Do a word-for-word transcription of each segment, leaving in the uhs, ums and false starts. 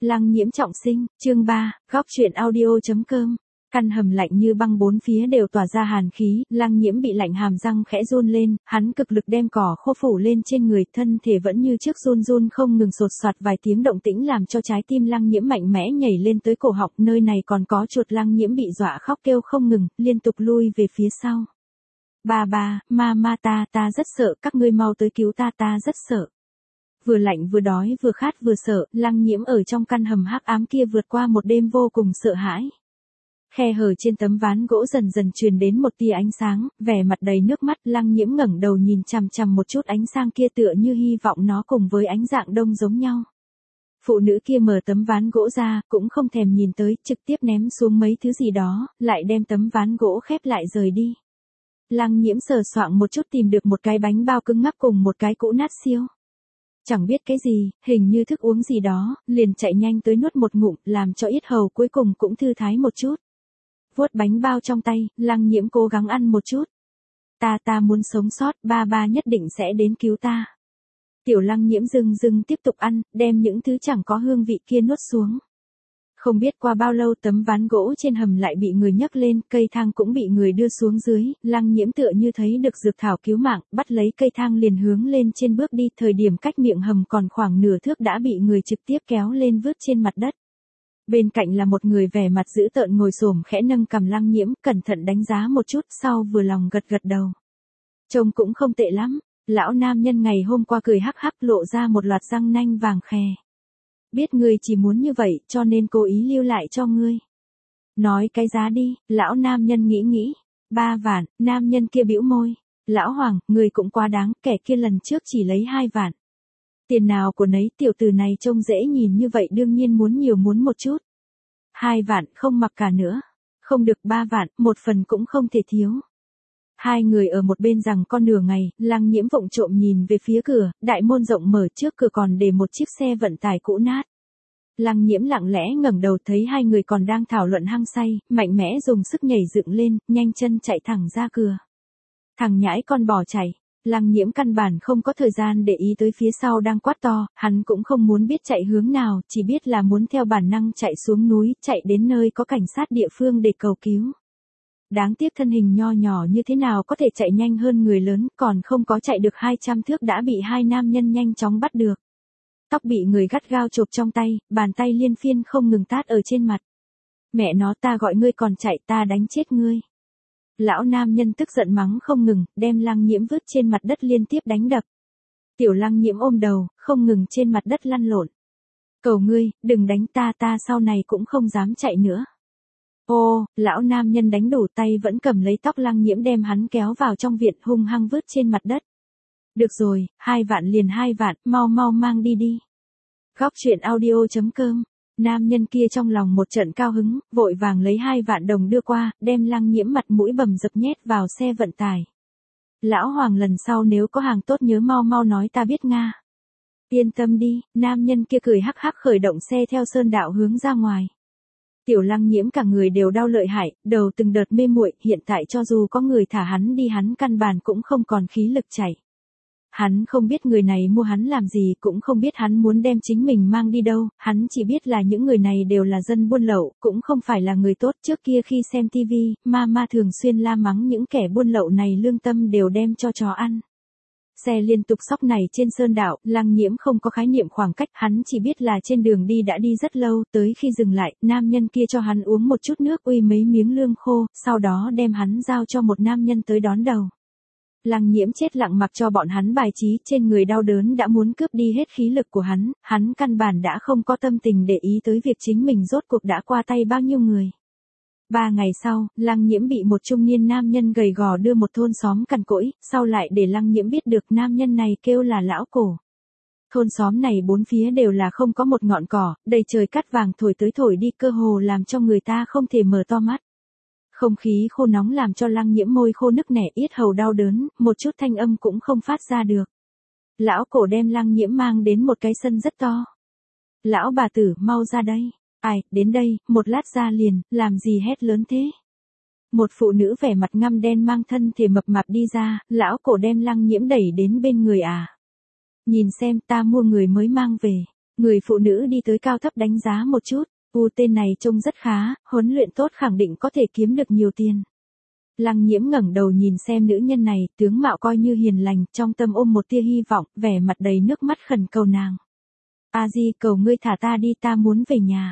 Lăng Nhiễm trọng sinh, chương ba, góc truyện audio.com. Căn hầm lạnh như băng bốn phía đều tỏa ra hàn khí, Lăng Nhiễm bị lạnh hàm răng khẽ run lên, hắn cực lực đem cỏ khô phủ lên trên người, thân thể vẫn như trước run run không ngừng, sột soạt vài tiếng động tĩnh làm cho trái tim Lăng Nhiễm mạnh mẽ nhảy lên tới cổ họng, nơi này còn có chuột. Lăng Nhiễm bị dọa khóc kêu không ngừng, liên tục lui về phía sau. Ba ba, ma ma ta, ta rất sợ, các ngươi mau tới cứu ta, ta rất sợ. Vừa lạnh vừa đói vừa khát vừa sợ, Lăng Nhiễm ở trong căn hầm hắc ám kia vượt qua một đêm vô cùng sợ hãi. Khe hở trên tấm ván gỗ dần dần truyền đến một tia ánh sáng, vẻ mặt đầy nước mắt, Lăng Nhiễm ngẩng đầu nhìn chằm chằm một chút ánh sáng kia tựa như hy vọng nó cùng với ánh dạng đông giống nhau. Phụ nữ kia mở tấm ván gỗ ra, cũng không thèm nhìn tới, trực tiếp ném xuống mấy thứ gì đó, lại đem tấm ván gỗ khép lại rời đi. Lăng Nhiễm sờ soạng một chút tìm được một cái bánh bao cứng ngắc cùng một cái cũ nát siêu. Chẳng biết cái gì, hình như thức uống gì đó, liền chạy nhanh tới nuốt một ngụm, làm cho yết hầu cuối cùng cũng thư thái một chút. Vuốt bánh bao trong tay, Lăng Nhiễm cố gắng ăn một chút. Ta ta muốn sống sót, ba ba nhất định sẽ đến cứu ta. Tiểu Lăng Nhiễm dưng dưng tiếp tục ăn, đem những thứ chẳng có hương vị kia nuốt xuống. Không biết qua bao lâu tấm ván gỗ trên hầm lại bị người nhấc lên, cây thang cũng bị người đưa xuống dưới, Lăng Nhiễm tựa như thấy được dược thảo cứu mạng, bắt lấy cây thang liền hướng lên trên bước đi, thời điểm cách miệng hầm còn khoảng nửa thước đã bị người trực tiếp kéo lên vứt trên mặt đất. Bên cạnh là một người vẻ mặt dữ tợn ngồi xổm khẽ nâng cằm Lăng Nhiễm, cẩn thận đánh giá một chút, sau vừa lòng gật gật đầu. Trông cũng không tệ lắm, lão nam nhân ngày hôm qua cười hắc hắc lộ ra một loạt răng nanh vàng khè. Biết ngươi chỉ muốn như vậy, cho nên cố ý lưu lại cho ngươi. Nói cái giá đi, lão nam nhân nghĩ nghĩ. Ba vạn, nam nhân kia bĩu môi. Lão Hoàng, ngươi cũng quá đáng, kẻ kia lần trước chỉ lấy hai vạn. Tiền nào của nấy, tiểu tử này trông dễ nhìn như vậy đương nhiên muốn nhiều muốn một chút. Hai vạn, không mặc cả nữa. Không được ba vạn, một phần cũng không thể thiếu. Hai người ở một bên rằng con nửa ngày, Lăng Nhiễm vụng trộm nhìn về phía cửa, đại môn rộng mở, trước cửa còn để một chiếc xe vận tải cũ nát. Lăng Nhiễm lặng lẽ ngẩng đầu thấy hai người còn đang thảo luận hăng say, mạnh mẽ dùng sức nhảy dựng lên, nhanh chân chạy thẳng ra cửa. Thằng nhãi con bỏ chạy. Lăng Nhiễm căn bản không có thời gian để ý tới phía sau đang quát to, hắn cũng không muốn biết chạy hướng nào, chỉ biết là muốn theo bản năng chạy xuống núi, chạy đến nơi có cảnh sát địa phương để cầu cứu. Đáng tiếc thân hình nho nhỏ như thế nào có thể chạy nhanh hơn người lớn, còn không có chạy được hai trăm thước đã bị hai nam nhân nhanh chóng bắt được. Tóc bị người gắt gao chộp trong tay, bàn tay liên phiên không ngừng tát ở trên mặt. Mẹ nó, ta gọi ngươi còn chạy, ta đánh chết ngươi. Lão nam nhân tức giận mắng không ngừng, đem Lăng Nhiễm vứt trên mặt đất liên tiếp đánh đập. Tiểu Lăng Nhiễm ôm đầu, không ngừng trên mặt đất lăn lộn. Cầu ngươi, đừng đánh ta, ta sau này cũng không dám chạy nữa. Ô, lão nam nhân đánh đủ tay vẫn cầm lấy tóc Lăng Nhiễm đem hắn kéo vào trong viện hung hăng vứt trên mặt đất. Được rồi, hai vạn liền hai vạn, mau mau mang đi đi. Góc truyện audio.com. Nam nhân kia trong lòng một trận cao hứng, vội vàng lấy hai vạn đồng đưa qua, đem Lăng Nhiễm mặt mũi bầm dập nhét vào xe vận tải. Lão Hoàng, lần sau nếu có hàng tốt nhớ mau mau nói ta biết nga. Yên tâm đi, nam nhân kia cười hắc hắc khởi động xe theo sơn đạo hướng ra ngoài. Tiểu Lăng Nhiễm cả người đều đau lợi hại, đầu từng đợt mê muội, hiện tại cho dù có người thả hắn đi hắn căn bản cũng không còn khí lực chạy. Hắn không biết người này mua hắn làm gì, cũng không biết hắn muốn đem chính mình mang đi đâu, hắn chỉ biết là những người này đều là dân buôn lậu, cũng không phải là người tốt. Trước kia khi xem tivi, mama thường xuyên la mắng những kẻ buôn lậu này lương tâm đều đem cho chó ăn. Xe liên tục sóc này trên sơn đạo, Lăng Nhiễm không có khái niệm khoảng cách, hắn chỉ biết là trên đường đi đã đi rất lâu, tới khi dừng lại, nam nhân kia cho hắn uống một chút nước uy mấy miếng lương khô, sau đó đem hắn giao cho một nam nhân tới đón đầu. Lăng Nhiễm chết lặng mặc cho bọn hắn bài trí, trên người đau đớn đã muốn cướp đi hết khí lực của hắn, hắn căn bản đã không có tâm tình để ý tới việc chính mình rốt cuộc đã qua tay bao nhiêu người. Ba ngày sau, Lăng Nhiễm bị một trung niên nam nhân gầy gò đưa một thôn xóm cằn cỗi, sau lại để Lăng Nhiễm biết được nam nhân này kêu là Lão Cổ. Thôn xóm này bốn phía đều là không có một ngọn cỏ, đầy trời cát vàng thổi tới thổi đi cơ hồ làm cho người ta không thể mở to mắt. Không khí khô nóng làm cho Lăng Nhiễm môi khô nức nẻ, yết hầu đau đớn, một chút thanh âm cũng không phát ra được. Lão Cổ đem Lăng Nhiễm mang đến một cái sân rất to. Lão bà tử, mau ra đây. Ai, đến đây, một lát ra liền, làm gì hét lớn thế? Một phụ nữ vẻ mặt ngăm đen mang thân thể mập mạp đi ra, Lão Cổ đem Lăng Nhiễm đẩy đến bên người à. Nhìn xem, ta mua người mới mang về. Người phụ nữ đi tới cao thấp đánh giá một chút, u tên này trông rất khá, huấn luyện tốt khẳng định có thể kiếm được nhiều tiền. Lăng Nhiễm ngẩng đầu nhìn xem nữ nhân này, tướng mạo coi như hiền lành, trong tâm ôm một tia hy vọng, vẻ mặt đầy nước mắt khẩn cầu nàng. A Di, cầu ngươi thả ta đi, ta muốn về nhà.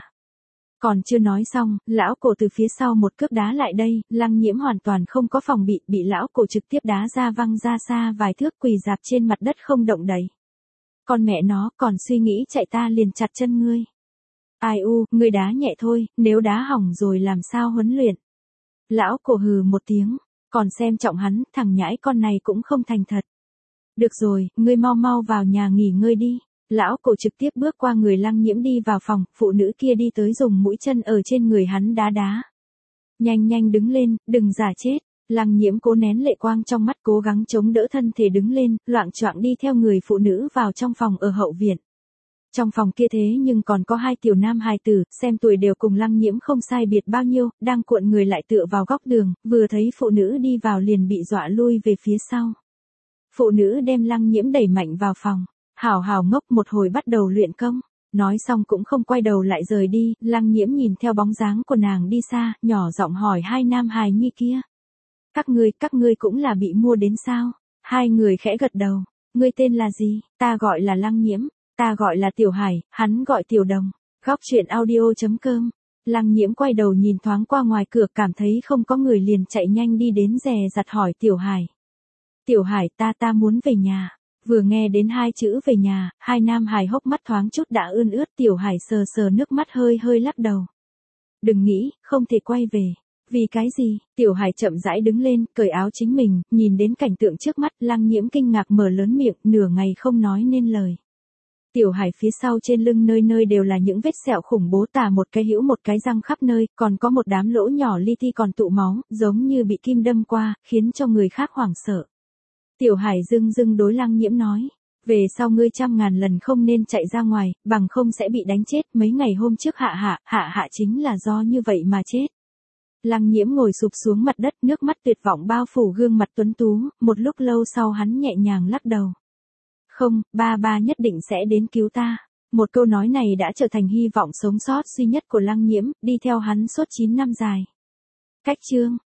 Còn chưa nói xong, lão cổ từ phía sau một cước đá lại đây, Lăng Nhiễm hoàn toàn không có phòng bị, bị lão cổ trực tiếp đá ra văng ra xa vài thước, quỳ dạp trên mặt đất không động đậy. Con mẹ nó, còn suy nghĩ chạy ta liền chặt chân ngươi. Ai u, ngươi đá nhẹ thôi, nếu đá hỏng rồi làm sao huấn luyện. Lão cổ hừ một tiếng, còn xem trọng hắn, thằng nhãi con này cũng không thành thật. Được rồi, ngươi mau mau vào nhà nghỉ ngơi đi. Lão cổ trực tiếp bước qua người Lăng Nhiễm đi vào phòng, phụ nữ kia đi tới dùng mũi chân ở trên người hắn đá đá. Nhanh nhanh đứng lên, đừng giả chết. Lăng Nhiễm cố nén lệ quang trong mắt, cố gắng chống đỡ thân thể đứng lên, loạng choạng đi theo người phụ nữ vào trong phòng ở hậu viện. Trong phòng kia thế nhưng còn có hai tiểu nam hài tử, xem tuổi đều cùng Lăng Nhiễm không sai biệt bao nhiêu, đang cuộn người lại tựa vào góc đường, vừa thấy phụ nữ đi vào liền bị dọa lui về phía sau. Phụ nữ đem Lăng Nhiễm đẩy mạnh vào phòng, hào hào ngốc một hồi bắt đầu luyện công, nói xong cũng không quay đầu lại rời đi. Lăng Nhiễm nhìn theo bóng dáng của nàng đi xa, nhỏ giọng hỏi hai nam hài nhi kia. Các ngươi, các ngươi cũng là bị mua đến sao? Hai người khẽ gật đầu. Ngươi tên là gì? Ta gọi là Lăng Nhiễm. Ta gọi là Tiểu Hải, hắn gọi Tiểu Đồng. Góc truyện audio chấm com. Lăng Nhiễm quay đầu nhìn thoáng qua ngoài cửa, cảm thấy không có người liền chạy nhanh đi đến dè dặt hỏi Tiểu Hải. Tiểu Hải, ta ta muốn về nhà. Vừa nghe đến hai chữ về nhà, hai nam hài hốc mắt thoáng chút đã ươn ướt. Tiểu Hải sờ sờ nước mắt hơi hơi lắc đầu. Đừng nghĩ, không thể quay về. Vì cái gì? Tiểu Hải chậm rãi đứng lên, cởi áo chính mình, nhìn đến cảnh tượng trước mắt, Lăng Nhiễm kinh ngạc mở lớn miệng, nửa ngày không nói nên lời. Tiểu Hải phía sau trên lưng nơi nơi đều là những vết sẹo khủng bố, tả một cái hữu một cái răng khắp nơi, còn có một đám lỗ nhỏ li ti còn tụ máu, giống như bị kim đâm qua, khiến cho người khác hoảng sợ. Tiểu Hải dưng dưng đối Lăng Nhiễm nói, về sau ngươi trăm ngàn lần không nên chạy ra ngoài, bằng không sẽ bị đánh chết. Mấy ngày hôm trước hạ hạ, hạ hạ chính là do như vậy mà chết. Lăng Nhiễm ngồi sụp xuống mặt đất, nước mắt tuyệt vọng bao phủ gương mặt tuấn tú, một lúc lâu sau hắn nhẹ nhàng lắc đầu. Không, ba ba nhất định sẽ đến cứu ta. Một câu nói này đã trở thành hy vọng sống sót duy nhất của Lăng Nhiễm, đi theo hắn suốt chín năm dài. Cách chương